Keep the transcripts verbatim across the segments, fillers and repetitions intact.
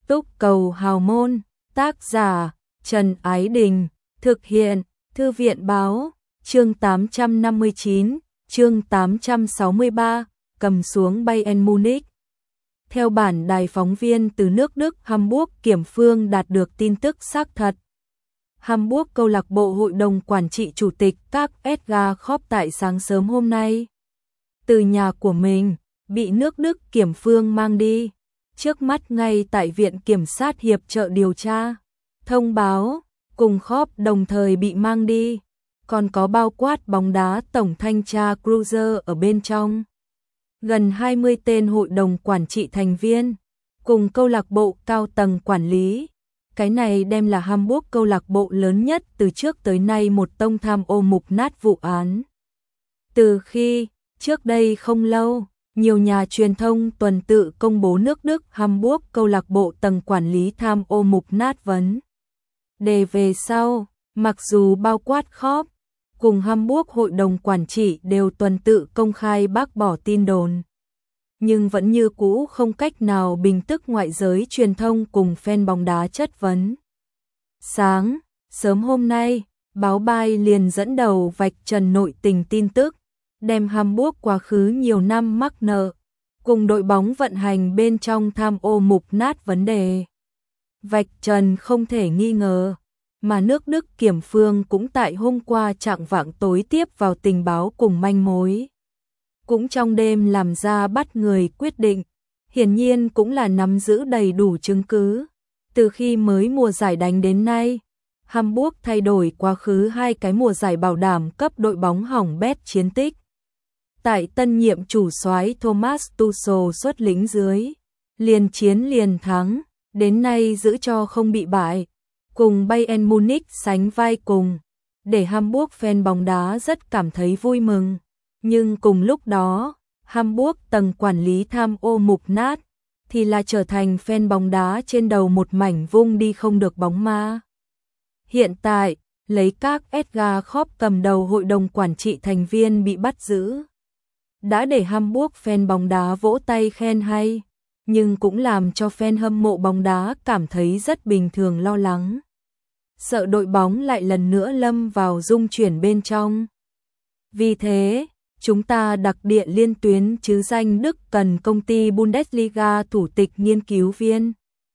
Túc cầu hào môn, tác giả Trần Ái Đình, thực hiện Thư viện báo, chương tám trăm năm mươi chín, chương tám trăm sáu mươi ba, cầm xuống Bayern Munich. Theo bản đài phóng viên từ nước Đức Hamburg Kiểm Phương đạt được tin tức xác thật. Hamburg câu lạc bộ hội đồng quản trị chủ tịch các Edgar Klopp tại sáng sớm hôm nay, từ nhà của mình, bị nước Đức Kiểm Phương mang đi. Trước mắt ngay tại Viện Kiểm sát hiệp trợ điều tra, thông báo, cùng Klopp đồng thời bị mang đi, còn có bao quát bóng đá tổng thanh tra Kreuzer ở bên trong. Gần hai mươi tên hội đồng quản trị thành viên, cùng câu lạc bộ cao tầng quản lý. Cái này đem là Hamburg câu lạc bộ lớn nhất từ trước tới nay một tông tham ô mục nát vụ án. Từ khi, trước đây không lâu, nhiều nhà truyền thông tuần tự công bố nước Đức Hamburg câu lạc bộ tầng quản lý tham ô mục nát vấn đề về sau, mặc dù bao quát Klopp cùng Hamburg hội đồng quản trị đều tuần tự công khai bác bỏ tin đồn, nhưng vẫn như cũ không cách nào bình tức ngoại giới truyền thông cùng fan bóng đá chất vấn. Sáng, sớm hôm nay, báo Bild liền dẫn đầu vạch trần nội tình tin tức, đem Hamburg quá khứ nhiều năm mắc nợ, cùng đội bóng vận hành bên trong tham ô mục nát vấn đề. Vạch trần không thể nghi ngờ, mà nước Đức Kiểm Phương cũng tại hôm qua chạng vạng tối tiếp vào tình báo cùng manh mối. Cũng trong đêm làm ra bắt người quyết định, hiển nhiên cũng là nắm giữ đầy đủ chứng cứ. Từ khi mới mùa giải đánh đến nay, Hamburg thay đổi quá khứ hai cái mùa giải bảo đảm cấp đội bóng hỏng bét chiến tích. Tại tân nhiệm chủ soái Thomas Tuchel xuất lĩnh dưới, liền chiến liền thắng, đến nay giữ cho không bị bại, cùng Bayern Munich sánh vai cùng, để Hamburg fan bóng đá rất cảm thấy vui mừng. Nhưng cùng lúc đó, Hamburg tầng quản lý tham ô mục nát, thì là trở thành fan bóng đá trên đầu một mảnh vung đi không được bóng ma. Hiện tại, lấy các Edgar Klopp cầm đầu hội đồng quản trị thành viên bị bắt giữ, đã để Hamburg fan bóng đá vỗ tay khen hay, nhưng cũng làm cho fan hâm mộ bóng đá cảm thấy rất bình thường lo lắng. Sợ đội bóng lại lần nữa lâm vào dung chuyển bên trong. Vì thế, chúng ta đặc địa liên tuyến chứ danh Đức cần công ty Bundesliga thủ tịch nghiên cứu viên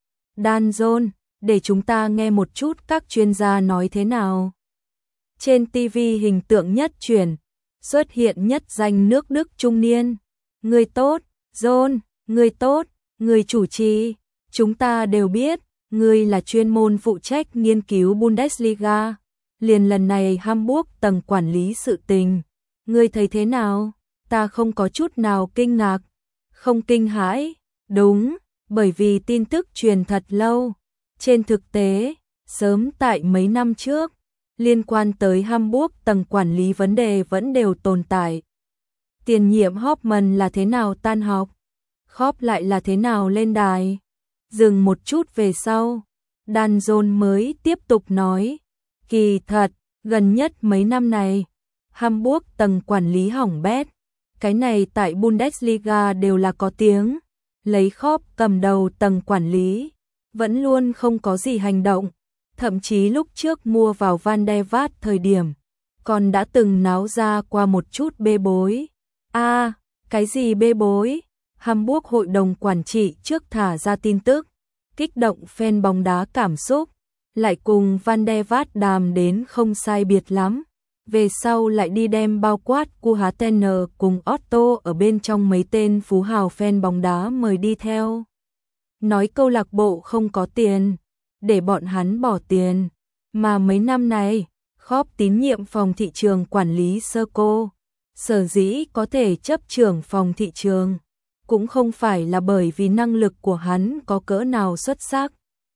Dan John, để chúng ta nghe một chút các chuyên gia nói thế nào. Trên ti vi hình tượng nhất truyền, xuất hiện nhất danh nước Đức trung niên. Người tốt, John, người tốt, người chủ trì, chúng ta đều biết, người là chuyên môn phụ trách nghiên cứu Bundesliga. Liền lần này Hamburg tầng quản lý sự tình, người thấy thế nào? Ta không có chút nào kinh ngạc, không kinh hãi. Đúng, bởi vì tin tức truyền thật lâu. Trên thực tế, sớm tại mấy năm trước, liên quan tới Hamburg tầng quản lý vấn đề vẫn đều tồn tại. Tiền nhiệm Hoffmann là thế nào tan học? Klopp lại là thế nào lên đài? Dừng một chút về sau, Dan John mới tiếp tục nói, kỳ thật, gần nhất mấy năm này, Hamburg tầng quản lý hỏng bét, cái này tại Bundesliga đều là có tiếng, lấy Klopp cầm đầu tầng quản lý, vẫn luôn không có gì hành động, thậm chí lúc trước mua vào Van der Vaart thời điểm, còn đã từng náo ra qua một chút bê bối. A, à, cái gì bê bối? Hamburg hội đồng quản trị trước thả ra tin tức, kích động fan bóng đá cảm xúc, lại cùng Van der Vaart đàm đến không sai biệt lắm. Về sau lại đi đem bao quát Kuhatener cùng Otto ở bên trong mấy tên phú hào fan bóng đá mời đi theo. Nói câu lạc bộ không có tiền, để bọn hắn bỏ tiền. Mà mấy năm này, Klopp tín nhiệm phòng thị trường quản lý Serco, sở dĩ có thể chấp trưởng phòng thị trường, cũng không phải là bởi vì năng lực của hắn có cỡ nào xuất sắc,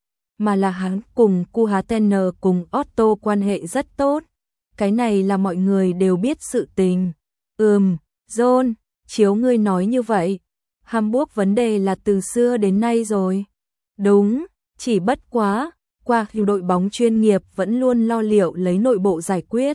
mà là hắn cùng Kuhatener cùng Otto quan hệ rất tốt. Cái này là mọi người đều biết sự tình. Ừm, John, chiếu ngươi nói như vậy, Hamburg vấn đề là từ xưa đến nay rồi. Đúng, chỉ bất quá, qua nhiều đội bóng chuyên nghiệp vẫn luôn lo liệu lấy nội bộ giải quyết.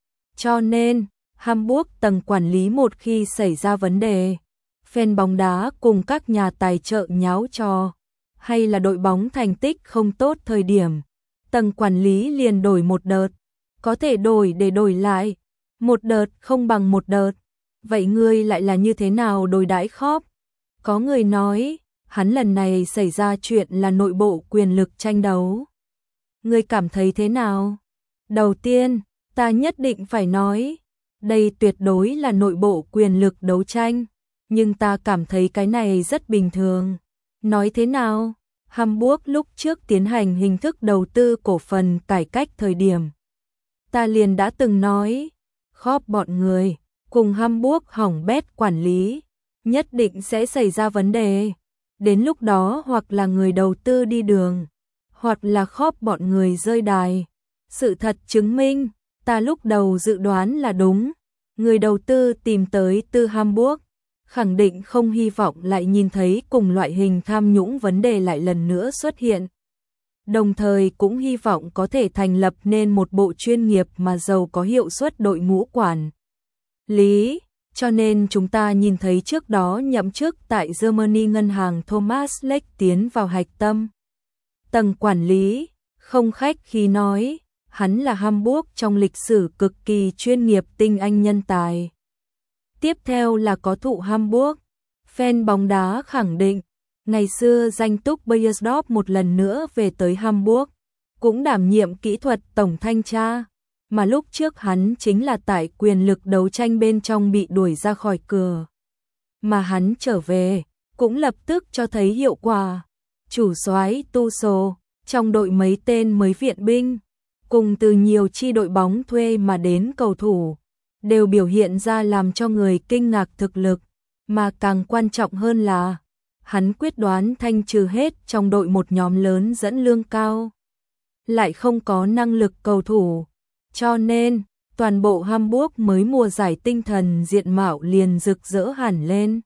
Cho nên, Hamburg tầng quản lý một khi xảy ra vấn đề, fan bóng đá cùng các nhà tài trợ nháo trò, hay là đội bóng thành tích không tốt thời điểm, tầng quản lý liền đổi một đợt, có thể đổi để đổi lại, một đợt không bằng một đợt. Vậy ngươi lại là như thế nào đối đãi Klopp? Có người nói, hắn lần này xảy ra chuyện là nội bộ quyền lực tranh đấu. Ngươi cảm thấy thế nào? Đầu tiên, ta nhất định phải nói, đây tuyệt đối là nội bộ quyền lực đấu tranh, nhưng ta cảm thấy cái này rất bình thường. Nói thế nào? Hamburg lúc trước tiến hành hình thức đầu tư cổ phần cải cách thời điểm. Ta liền đã từng nói, Klopp bọn người, cùng Hamburg hỏng bét quản lý, nhất định sẽ xảy ra vấn đề. Đến lúc đó hoặc là người đầu tư đi đường, hoặc là Klopp bọn người rơi đài. Sự thật chứng minh, ta lúc đầu dự đoán là đúng. Người đầu tư tìm tới từ Hamburg, khẳng định không hy vọng lại nhìn thấy cùng loại hình tham nhũng vấn đề lại lần nữa xuất hiện. Đồng thời cũng hy vọng có thể thành lập nên một bộ chuyên nghiệp mà giàu có hiệu suất đội ngũ quản lý. Cho nên chúng ta nhìn thấy trước đó nhậm chức tại Germany ngân hàng Thomas Leck tiến vào hạch tâm tầng quản lý, không khách khí nói, hắn là Hamburg trong lịch sử cực kỳ chuyên nghiệp tinh anh nhân tài. Tiếp theo là có thụ Hamburg, fan bóng đá khẳng định, ngày xưa danh túc Beiersdorf một lần nữa về tới Hamburg, cũng đảm nhiệm kỹ thuật tổng thanh tra, mà lúc trước hắn chính là tại quyền lực đấu tranh bên trong bị đuổi ra khỏi cửa. Mà hắn trở về, cũng lập tức cho thấy hiệu quả. Chủ soái Tuchel, trong đội mấy tên mới viện binh, cùng từ nhiều chi đội bóng thuê mà đến cầu thủ, đều biểu hiện ra làm cho người kinh ngạc thực lực, mà càng quan trọng hơn là, hắn quyết đoán thanh trừ hết trong đội một nhóm lớn dẫn lương cao, lại không có năng lực cầu thủ. Cho nên, toàn bộ Hamburg mới mùa giải tinh thần diện mạo liền rực rỡ hẳn lên.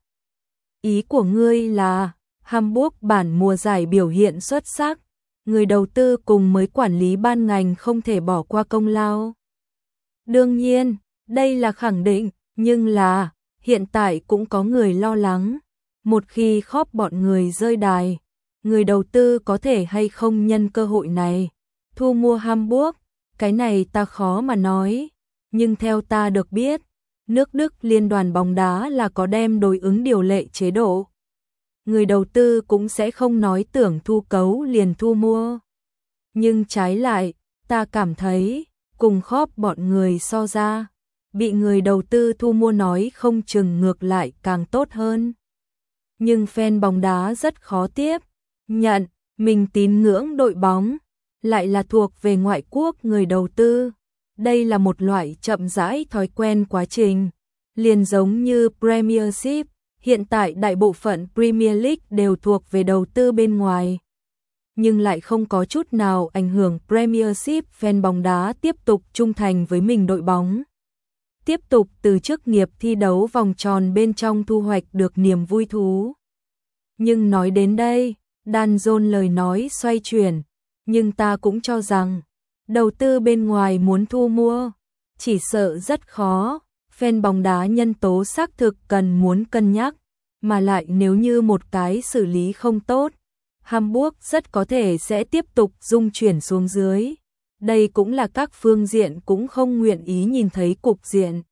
Ý của ngươi là, Hamburg bản mùa giải biểu hiện xuất sắc, người đầu tư cùng mới quản lý ban ngành không thể bỏ qua công lao. Đương nhiên, đây là khẳng định, nhưng là, hiện tại cũng có người lo lắng. Một khi Klopp bọn người rơi đài, người đầu tư có thể hay không nhân cơ hội này thu mua Hamburg, cái này ta khó mà nói. Nhưng theo ta được biết, nước Đức liên đoàn bóng đá là có đem đối ứng điều lệ chế độ. Người đầu tư cũng sẽ không nói tưởng thu cấu liền thu mua. Nhưng trái lại, ta cảm thấy, cùng Klopp bọn người so ra, bị người đầu tư thu mua nói không chừng ngược lại càng tốt hơn. Nhưng fan bóng đá rất khó tiếp nhận, mình tín ngưỡng đội bóng, lại là thuộc về ngoại quốc người đầu tư. Đây là một loại chậm rãi thói quen quá trình, liền giống như Premiership, hiện tại đại bộ phận Premier League đều thuộc về đầu tư bên ngoài. Nhưng lại không có chút nào ảnh hưởng Premiership, fan bóng đá tiếp tục trung thành với mình đội bóng. Tiếp tục từ chức nghiệp thi đấu vòng tròn bên trong thu hoạch được niềm vui thú. Nhưng nói đến đây, Dan John lời nói xoay chuyển, nhưng ta cũng cho rằng, đầu tư bên ngoài muốn thu mua, chỉ sợ rất khó, fan bóng đá nhân tố xác thực cần muốn cân nhắc, mà lại nếu như một cái xử lý không tốt, Hamburg rất có thể sẽ tiếp tục rung chuyển xuống dưới. Đây cũng là các phương diện cũng không nguyện ý nhìn thấy cục diện.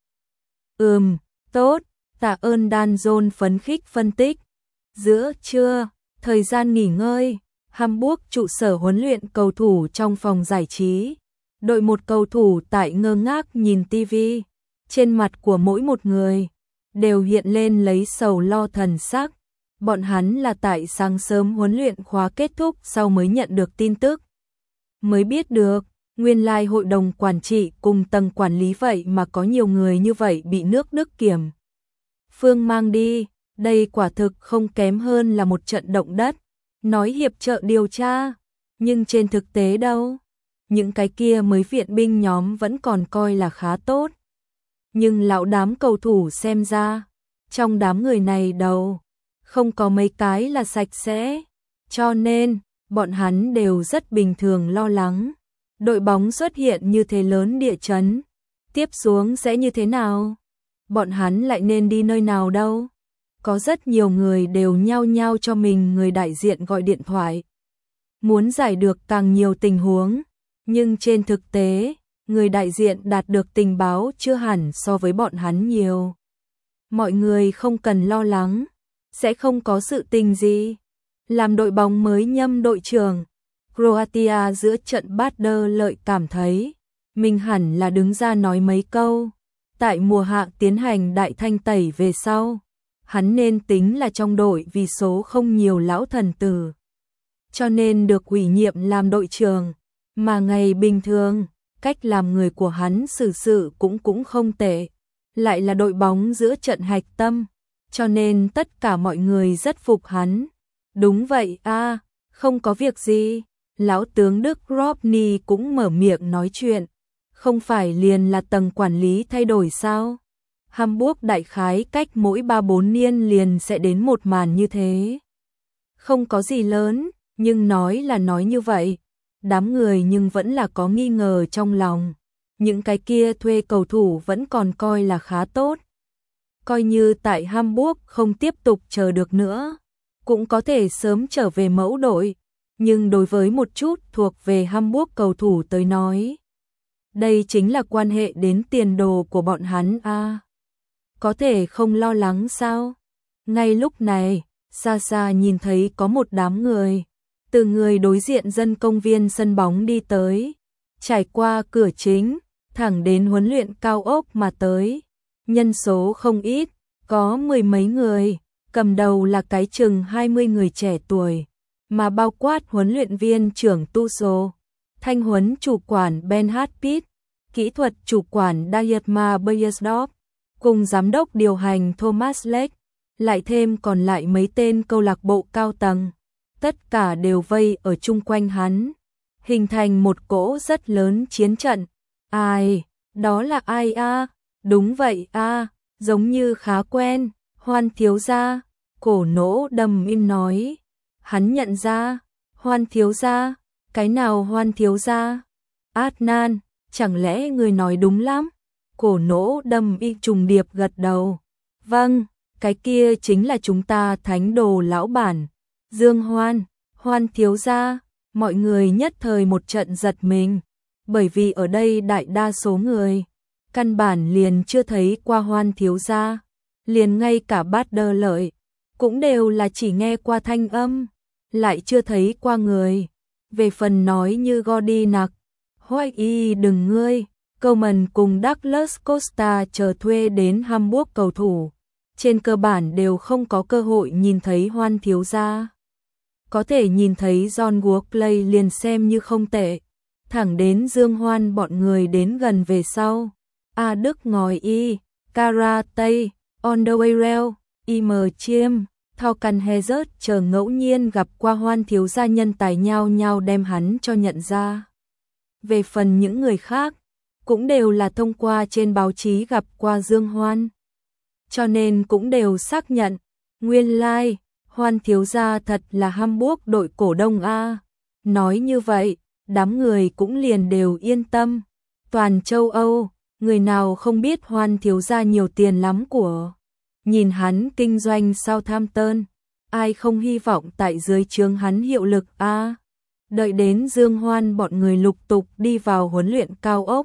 Ừm, tốt, tạ ơn Dan John phấn khích phân tích. Giữa trưa, thời gian nghỉ ngơi, Hamburg trụ sở huấn luyện cầu thủ trong phòng giải trí. Đội một cầu thủ tại ngơ ngác nhìn tivi, trên mặt của mỗi một người đều hiện lên lấy sầu lo thần sắc. Bọn hắn là tại sáng sớm huấn luyện khóa kết thúc sau mới nhận được tin tức. Mới biết được, nguyên lai hội đồng quản trị cùng tầng quản lý vậy mà có nhiều người như vậy bị nước Đức kiểm phương mang đi. Đây quả thực không kém hơn là một trận động đất. Nói hiệp trợ điều tra, nhưng trên thực tế đâu. Những cái kia mới viện binh nhóm vẫn còn coi là khá tốt. Nhưng lão đám cầu thủ xem ra, trong đám người này đâu, không có mấy cái là sạch sẽ. Cho nên, bọn hắn đều rất bình thường lo lắng. Đội bóng xuất hiện như thế lớn địa chấn, tiếp xuống sẽ như thế nào? Bọn hắn lại nên đi nơi nào đâu? Có rất nhiều người đều nhao nhao cho mình người đại diện gọi điện thoại. muốn giải được càng nhiều tình huống, nhưng trên thực tế, người đại diện đạt được tình báo chưa hẳn so với bọn hắn nhiều. Mọi người không cần lo lắng, sẽ không có sự tình gì. Làm đội bóng mới nhâm đội trưởng, Croatia giữa trận Bader Lợi cảm thấy mình hẳn là đứng ra nói mấy câu. Tại mùa hạ tiến hành đại thanh tẩy về sau, hắn nên tính là trong đội vì số không nhiều lão thần tử, cho nên được ủy nhiệm làm đội trưởng, mà ngày bình thường, cách làm người của hắn xử sự cũng cũng không tệ, lại là đội bóng giữa trận hạch tâm, cho nên tất cả mọi người rất phục hắn. Đúng vậy a, à, không có việc gì. Lão tướng Đức Robney cũng mở miệng nói chuyện. Không phải liền là tầng quản lý thay đổi sao? Hamburg đại khái cách mỗi ba bốn niên liền sẽ đến một màn như thế. Không có gì lớn, nhưng nói là nói như vậy. Đám người nhưng vẫn là có nghi ngờ trong lòng. Những cái kia thuê cầu thủ vẫn còn coi là khá tốt. Coi như tại Hamburg không tiếp tục chờ được nữa, cũng có thể sớm trở về mẫu đội. Nhưng đối với một chút thuộc về Hamburg cầu thủ tới nói, đây chính là quan hệ đến tiền đồ của bọn hắn a. À, có thể không lo lắng sao? Ngay lúc này, xa xa nhìn thấy có một đám người, từ người đối diện dân công viên sân bóng đi tới, trải qua cửa chính, thẳng đến huấn luyện cao ốc mà tới. Nhân số không ít, có mười mấy người, cầm đầu là cái chừng hai mươi người trẻ tuổi, mà bao quát huấn luyện viên trưởng Tuchel, thanh huấn chủ quản Ben Hartpit, kỹ thuật chủ quản Dietmar Beiersdorf, cùng giám đốc điều hành Thomas Lech, lại thêm còn lại mấy tên câu lạc bộ cao tầng, tất cả đều vây ở chung quanh hắn, hình thành một cỗ rất lớn chiến trận. Ai? Đó là ai a? À? Đúng vậy a, à, giống như khá quen. Hoan thiếu gia, Cổ Nỗ đầm im nói. Hắn nhận ra, Hoan thiếu gia, cái nào Hoan thiếu gia? Adnan, chẳng lẽ người nói đúng lắm? Cổ Nỗ đầm y trùng điệp gật đầu. Vâng, cái kia chính là chúng ta thánh đồ lão bản. Dương Hoan, Hoan thiếu gia, mọi người nhất thời một trận giật mình, bởi vì ở đây đại đa số người căn bản liền chưa thấy qua Hoan thiếu gia, liền ngay cả Bader Lợi cũng đều là chỉ nghe qua thanh âm, lại chưa thấy qua người. Về phần nói như Godinak, Hoài y đừng ngươi, Coleman cùng Douglas Costa chờ thuê đến Hamburg cầu thủ, trên cơ bản đều không có cơ hội nhìn thấy Hoan thiếu gia. Có thể nhìn thấy John Workley liền xem như không tệ, thẳng đến Dương Hoan bọn người đến gần về sau. A Đức ngòi y, Karate, On the Way Rail, im chiêm, Thorcan Hazard chờ ngẫu nhiên gặp qua Hoan thiếu gia nhân tài nhau nhau đem hắn cho nhận ra. Về phần những người khác, cũng đều là thông qua trên báo chí gặp qua Dương Hoan, cho nên cũng đều xác nhận, nguyên lai, like, Hoan thiếu gia thật là Hamburg đội cổ đông a. Nói như vậy, đám người cũng liền đều yên tâm. Toàn châu Âu, người nào không biết Hoan thiếu gia nhiều tiền lắm của. Nhìn hắn kinh doanh Southampton, ai không hy vọng tại dưới trướng hắn hiệu lực a. Đợi đến Dương Hoan bọn người lục tục đi vào huấn luyện cao ốc,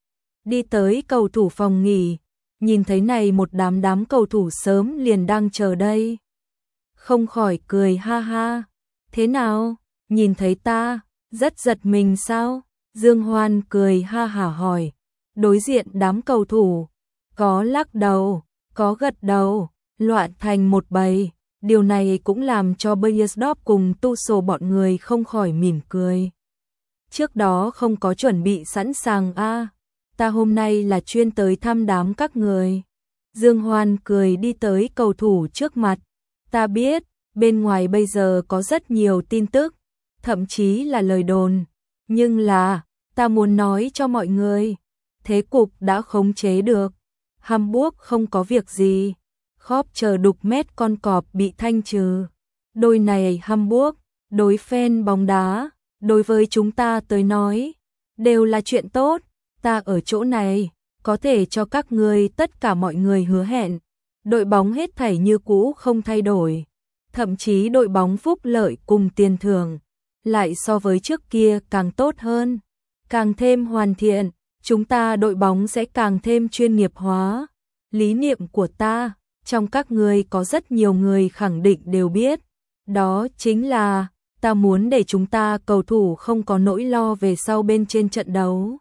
đi tới cầu thủ phòng nghỉ, nhìn thấy này một đám đám cầu thủ sớm liền đang chờ đây, không khỏi cười ha ha. Thế nào, nhìn thấy ta, rất giật mình sao? Dương Hoan cười ha hả hỏi. Đối diện đám cầu thủ, có lắc đầu, có gật đầu, loạn thành một bầy. Điều này cũng làm cho Beiersdorf cùng Tuchel bọn người không khỏi mỉm cười. Trước đó không có chuẩn bị sẵn sàng a, à, ta hôm nay là chuyên tới thăm đám các người. Dương Hoan cười đi tới cầu thủ trước mặt. Ta biết, bên ngoài bây giờ có rất nhiều tin tức, thậm chí là lời đồn, nhưng là, ta muốn nói cho mọi người, thế cục đã khống chế được. Hamburg không có việc gì, khóp chờ đục mét con cọp bị thanh trừ. Đôi này Hamburg, đối fan bóng đá, đối với chúng ta tới nói, đều là chuyện tốt. Ta ở chỗ này, có thể cho các ngươi tất cả mọi người hứa hẹn, đội bóng hết thảy như cũ không thay đổi. Thậm chí đội bóng phúc lợi cùng tiền thưởng lại so với trước kia càng tốt hơn, càng thêm hoàn thiện, chúng ta đội bóng sẽ càng thêm chuyên nghiệp hóa. Lý niệm của ta, trong các người có rất nhiều người khẳng định đều biết, đó chính là ta muốn để chúng ta cầu thủ không có nỗi lo về sau bên trên trận đấu.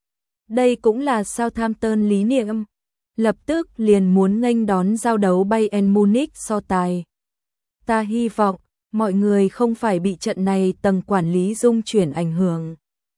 Đây cũng là Southampton lý niệm, lập tức liền muốn nghênh đón giao đấu Bayern Munich so tài. Ta hy vọng mọi người không phải bị trận này tầng quản lý dung chuyển ảnh hưởng,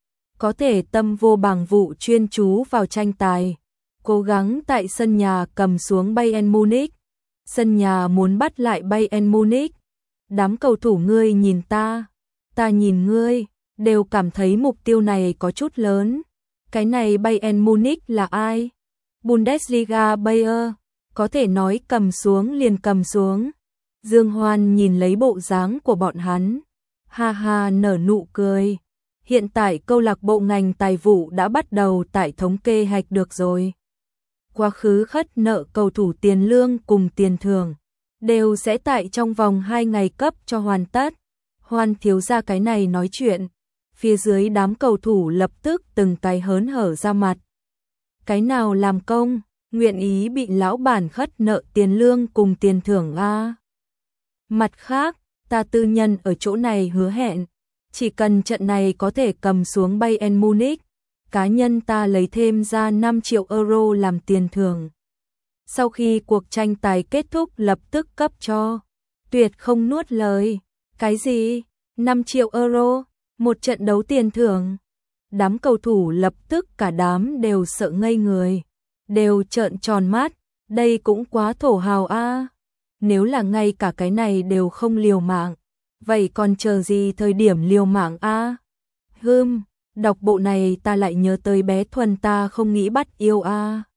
có thể tâm vô bằng vụ chuyên chú vào tranh tài, cố gắng tại sân nhà cầm xuống Bayern Munich. Sân nhà muốn bắt lại Bayern Munich. Đám cầu thủ ngươi nhìn ta, ta nhìn ngươi, đều cảm thấy mục tiêu này có chút lớn. Cái này Bayern Munich là ai? Bundesliga Bayer, có thể nói cầm xuống liền cầm xuống. Dương Hoan nhìn lấy bộ dáng của bọn hắn, ha ha nở nụ cười. Hiện tại câu lạc bộ ngành tài vụ đã bắt đầu tại thống kê hạch được rồi. Quá khứ khất nợ cầu thủ tiền lương cùng tiền thưởng đều sẽ tại trong vòng hai ngày cấp cho hoàn tất. Hoan thiếu gia cái này nói chuyện, phía dưới đám cầu thủ lập tức từng cái hớn hở ra mặt. Cái nào làm công, nguyện ý bị lão bản khất nợ tiền lương cùng tiền thưởng a. Mặt khác, ta tư nhân ở chỗ này hứa hẹn, chỉ cần trận này có thể cầm xuống Bayern Munich, cá nhân ta lấy thêm ra năm triệu euro làm tiền thưởng. Sau khi cuộc tranh tài kết thúc lập tức cấp cho. Tuyệt không nuốt lời. Cái gì? năm triệu euro? Một trận đấu tiền thưởng? Đám cầu thủ lập tức cả đám đều sợ ngây người. Đều trợn tròn mắt. Đây cũng quá thổ hào a. Nếu là ngay cả cái này đều không liều mạng, vậy còn chờ gì thời điểm liều mạng a? Hừm, đọc bộ này ta lại nhớ tới bé Thuần ta không nghĩ bắt yêu a.